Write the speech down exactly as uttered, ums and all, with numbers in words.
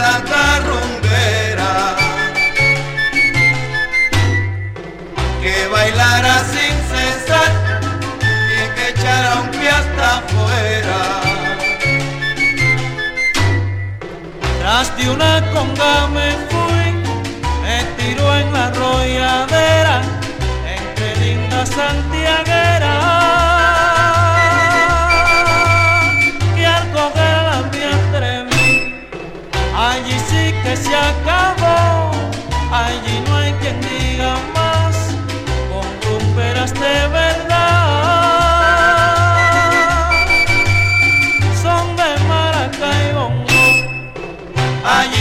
mulatas rumberas que bailara sin cesar y que echara un pie hasta afuera. Tras de una conga me fui, me tiró en la arrolladera entre lindas santiagueras, que al cogerla me atreví. Allí sí que se acabó, allí no hay quien diga más, con rumberas de verdad, son de maraca y bongo. Allí